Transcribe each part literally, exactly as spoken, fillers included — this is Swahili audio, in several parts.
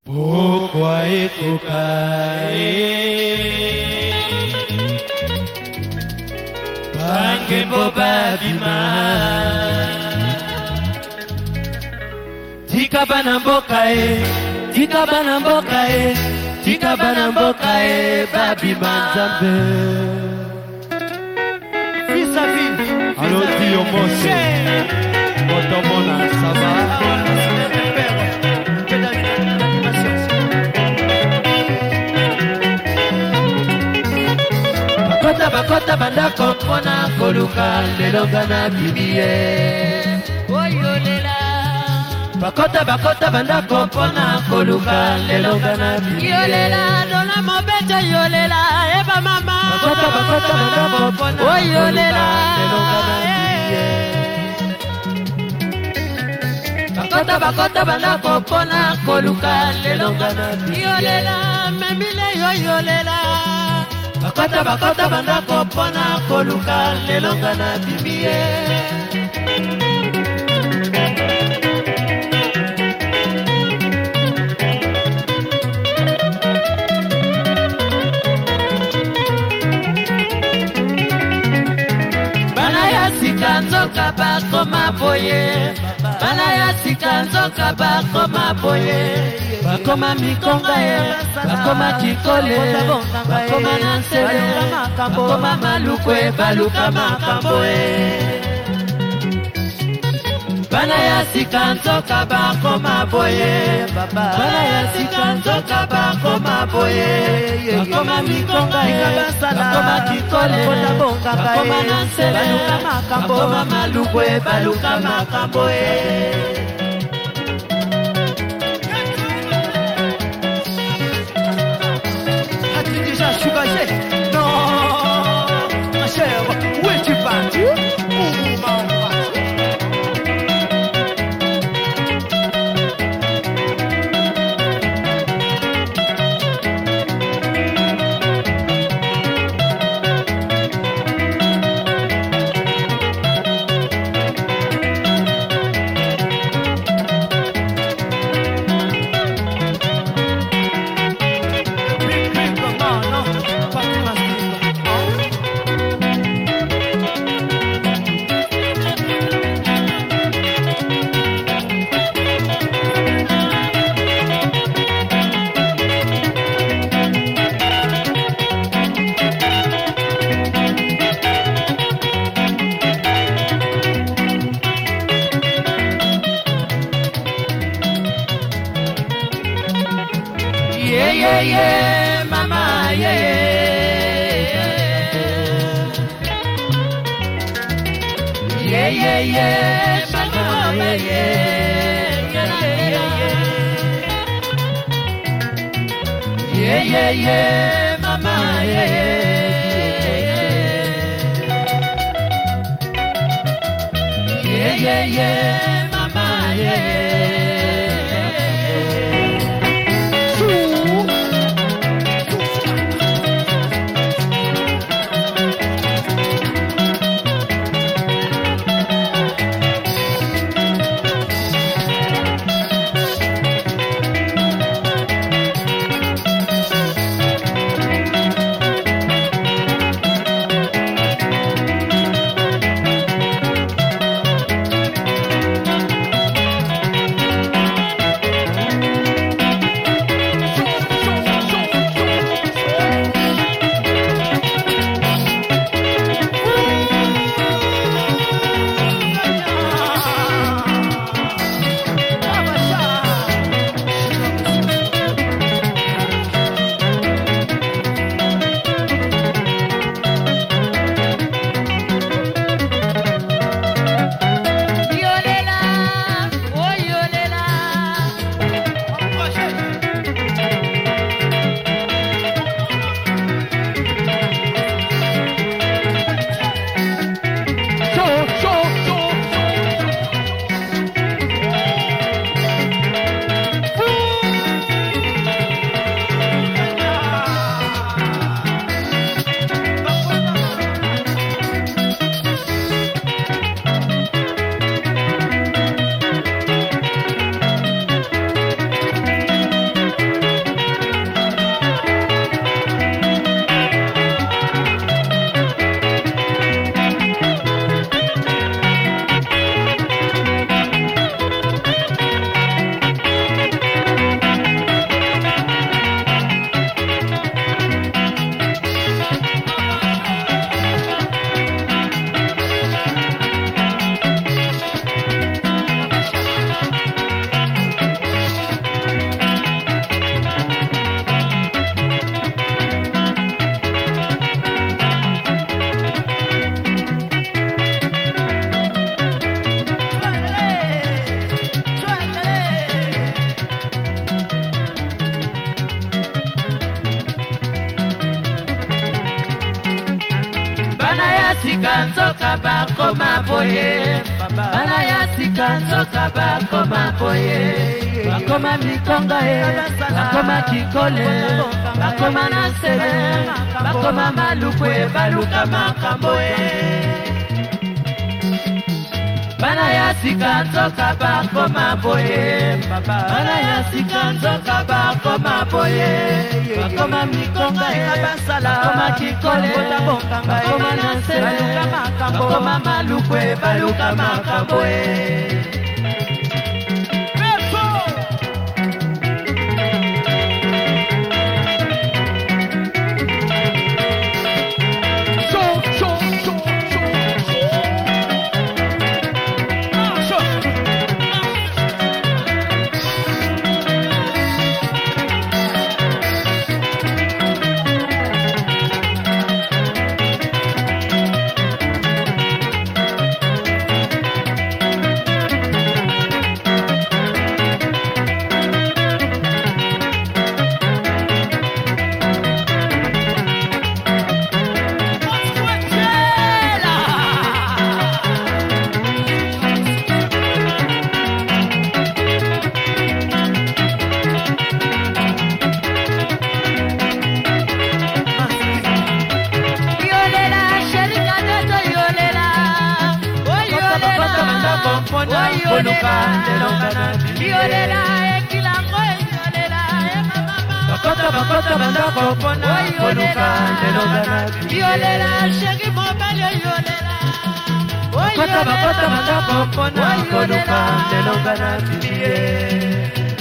Pourquoi ekokae Bangembo babima Tika bana mboka e Tika bana mboka e Tika bana mboka e babima Nzambe Fils à fille Allô Dio Mose Motomona ça va Bakota bakota bandako mpona koluka lelonga na bibiye Oyolela Bakota bakota bandako mpona koluka lelonga na bibiye Yolela dona mobeto yolela eba mama Bakota bakota bandako mpona Oyolela lelonga na bibiye Bakota bakota bandako mpona koluka lelonga na bibiye Yolela memile yoyolela Bakota bakota bandako mpona koluka lelonga na bibiye Bana ya sika nzoka bakoma boye Bana ya sika nzoka bakoma boye Bakoma mikonga ye Bakoma kikole Bakoma nansele Bakoma malukwe Baluka makambo e Bana ya sika nzoka bakoma boye Bana ya sika nzoka bakoma boye Bakoma mikonga ye Bakoma kikole Bakoma nansele Bakoma malukwe Baluka makambo e Déjà je suis basé. Non ma chère, où es-tu parti? Ouh maman Yeah, yeah, yeah, mama, yeah, yeah. Yeah, yeah, yeah, mama, yeah, yeah. Yeah, yeah, yeah, mama, yeah, yeah. Yeah, yeah, yeah, mama, yeah, yeah. sika nzoka bakoma boye bana ya sika nzoka bakoma boye bakoma mikonga e bakoma kikole bakoma na sele bakoma malukwe baluka makambo e bana ya sika nzoka bakoma boye bana ya sika nzoka bakoma boye bakoma mikonga e bakoma kikole bakoma na sele bakoma malukwe baluka makambo e yolela ekilango yolela bakota bakota bandako pona yolela yolela shegi mobile yolela bakota bakota bandako pona yolela delongana biye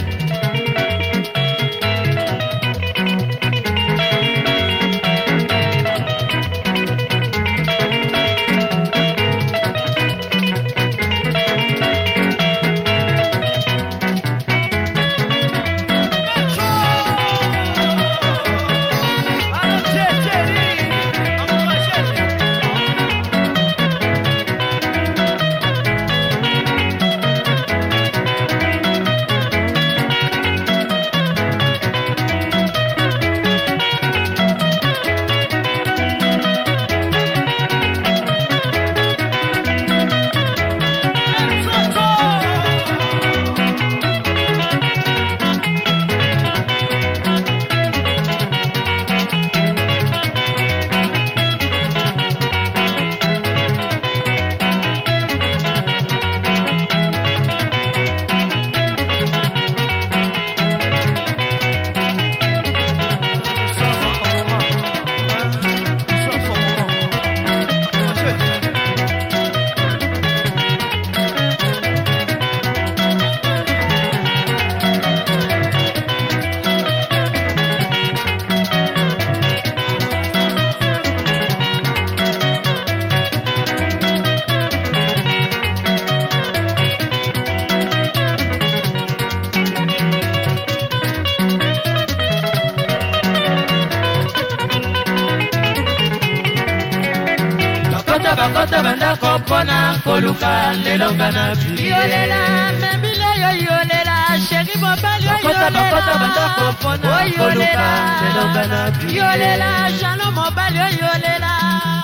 bakota bandako pona koluka lelongana yolela memile yo yolela shegi mobile yo yolela bakota bandako pona koluka lelongana yolela jalo mobile yo yolela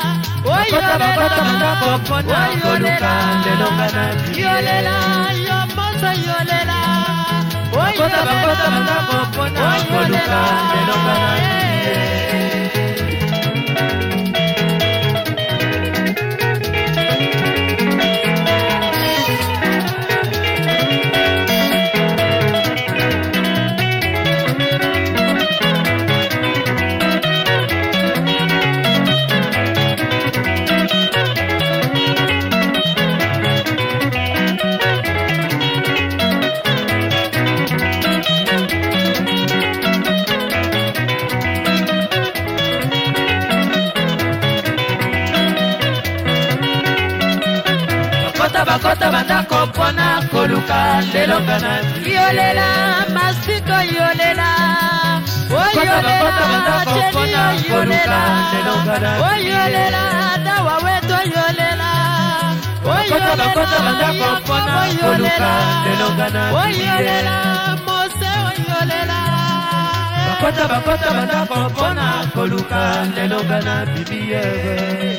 bakota bakota bandako pona koluka lelongana yolela yo moto yolela bakota bakota bandako pona koluka lelongana bakota bandako pona koluka lelongana yolela masiko yolela yolela cheni yolela yolela dawa weto yolela bakota bandako pona koluka lelongana yolela mose yolela bakota bakota bandako pona koluka lelongana bibiye